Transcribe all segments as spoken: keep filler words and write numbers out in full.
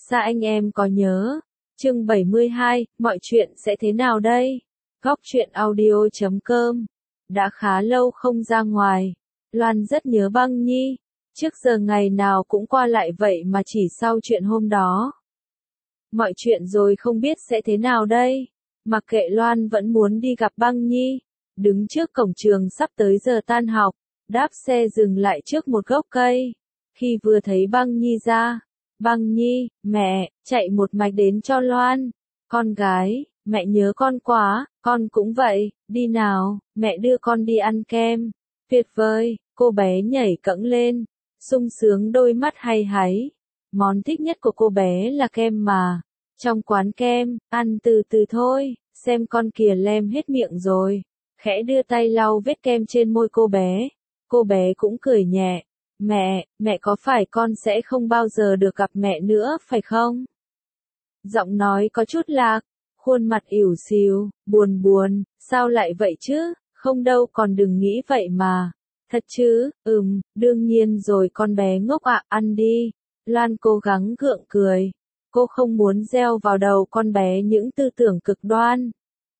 Xa anh em có nhớ. Chương bảy mươi hai, mọi chuyện sẽ thế nào đây? Góc truyện audio chấm com. Đã khá lâu không ra ngoài. Loan rất nhớ Băng Nhi. Trước giờ ngày nào cũng qua lại vậy mà chỉ sau chuyện hôm đó. Mọi chuyện rồi không biết sẽ thế nào đây. Mặc kệ Loan vẫn muốn đi gặp Băng Nhi. Đứng trước cổng trường sắp tới giờ tan học. Đáp xe dừng lại trước một gốc cây. Khi vừa thấy Băng Nhi ra. Băng Nhi, mẹ, chạy một mạch đến cho Loan. Con gái, mẹ nhớ con quá, con cũng vậy, đi nào, mẹ đưa con đi ăn kem. Tuyệt vời, cô bé nhảy cẫng lên, sung sướng đôi mắt hay háy. Món thích nhất của cô bé là kem mà. Trong quán kem, ăn từ từ thôi, xem con kìa lem hết miệng rồi. Khẽ đưa tay lau vết kem trên môi cô bé. Cô bé cũng cười nhẹ. Mẹ, mẹ có phải con sẽ không bao giờ được gặp mẹ nữa phải không? Giọng nói có chút lạc, khuôn mặt ỉu xìu, buồn buồn, sao lại vậy chứ, không đâu còn đừng nghĩ vậy mà. Thật chứ, ừm, đương nhiên rồi con bé ngốc ạ, ăn đi. Loan cố gắng gượng cười. Cô không muốn gieo vào đầu con bé những tư tưởng cực đoan.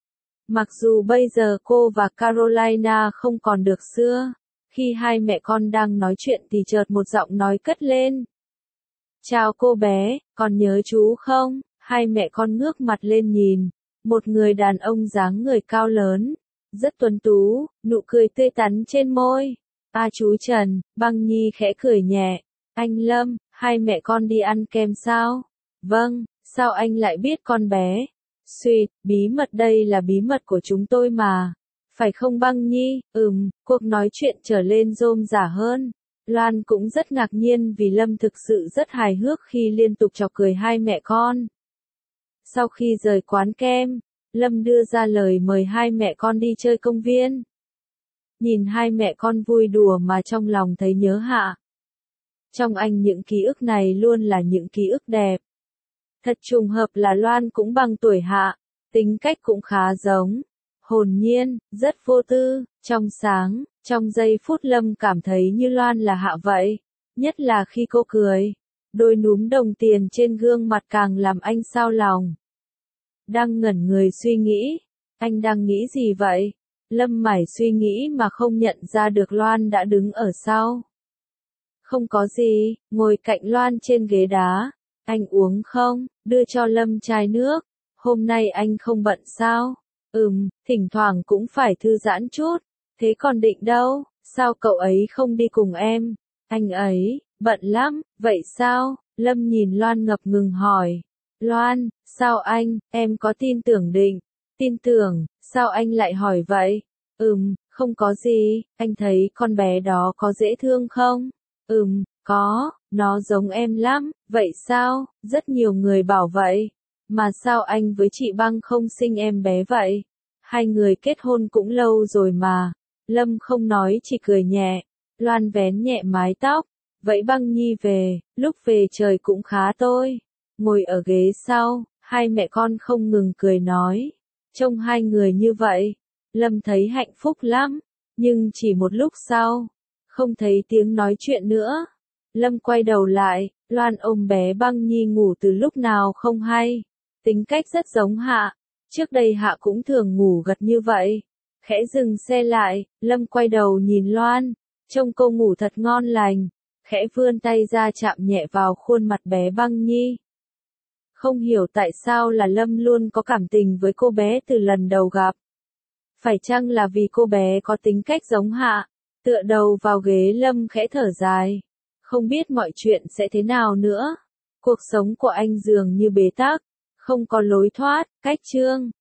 Mặc dù bây giờ cô và Carolina không còn được xưa. Khi hai mẹ con đang nói chuyện thì chợt một giọng nói cất lên. Chào cô bé, con nhớ chú không? Hai mẹ con ngước mặt lên nhìn. Một người đàn ông dáng người cao lớn. Rất tuấn tú, nụ cười tươi tắn trên môi. À chú Trần, Băng Nhi khẽ cười nhẹ. Anh Lâm, hai mẹ con đi ăn kem sao? Vâng, sao anh lại biết con bé? Xuyệt, bí mật đây là bí mật của chúng tôi mà. Phải không Băng Nhi? Ừm, cuộc nói chuyện trở lên rôm rả hơn. Loan cũng rất ngạc nhiên vì Lâm thực sự rất hài hước khi liên tục chọc cười hai mẹ con. Sau khi rời quán kem, Lâm đưa ra lời mời hai mẹ con đi chơi công viên. Nhìn hai mẹ con vui đùa mà trong lòng thấy nhớ Hạ. Trong anh những ký ức này luôn là những ký ức đẹp. Thật trùng hợp là Loan cũng bằng tuổi Hạ, tính cách cũng khá giống. Hồn nhiên, rất vô tư, trong sáng, trong giây phút Lâm cảm thấy như Loan là Hạ vậy, nhất là khi cô cười. Đôi núm đồng tiền trên gương mặt càng làm anh xao lòng. Đang ngẩn người suy nghĩ, anh đang nghĩ gì vậy? Lâm mải suy nghĩ mà không nhận ra được Loan đã đứng ở sau. Không có gì, ngồi cạnh Loan trên ghế đá. Anh uống không? Đưa cho Lâm chai nước. Hôm nay anh không bận sao? Ừm, thỉnh thoảng cũng phải thư giãn chút. Thế còn Định đâu? Sao cậu ấy không đi cùng em? Anh ấy, bận lắm, vậy sao? Lâm nhìn Loan ngập ngừng hỏi. Loan, sao anh, em có tin tưởng Định? Tin tưởng, sao anh lại hỏi vậy? Ừm, không có gì, anh thấy con bé đó có dễ thương không? Ừm, có, nó giống em lắm, vậy sao? Rất nhiều người bảo vậy. Mà sao anh với chị Băng không sinh em bé vậy? Hai người kết hôn cũng lâu rồi mà. Lâm không nói chỉ cười nhẹ. Loan vén nhẹ mái tóc. Vậy Băng Nhi về, lúc về trời cũng khá tôi. Ngồi ở ghế sau, hai mẹ con không ngừng cười nói. Trông hai người như vậy, Lâm thấy hạnh phúc lắm. Nhưng chỉ một lúc sau, không thấy tiếng nói chuyện nữa. Lâm quay đầu lại, Loan ôm bé Băng Nhi ngủ từ lúc nào không hay. Tính cách rất giống Hạ. Trước đây Hạ cũng thường ngủ gật như vậy. Khẽ dừng xe lại, Lâm quay đầu nhìn Loan. Trông cô ngủ thật ngon lành. Khẽ vươn tay ra chạm nhẹ vào khuôn mặt bé Băng Nhi. Không hiểu tại sao là Lâm luôn có cảm tình với cô bé từ lần đầu gặp. Phải chăng là vì cô bé có tính cách giống Hạ? Tựa đầu vào ghế Lâm khẽ thở dài. Không biết mọi chuyện sẽ thế nào nữa. Cuộc sống của anh dường như bế tắc. Không có lối thoát, cách chương.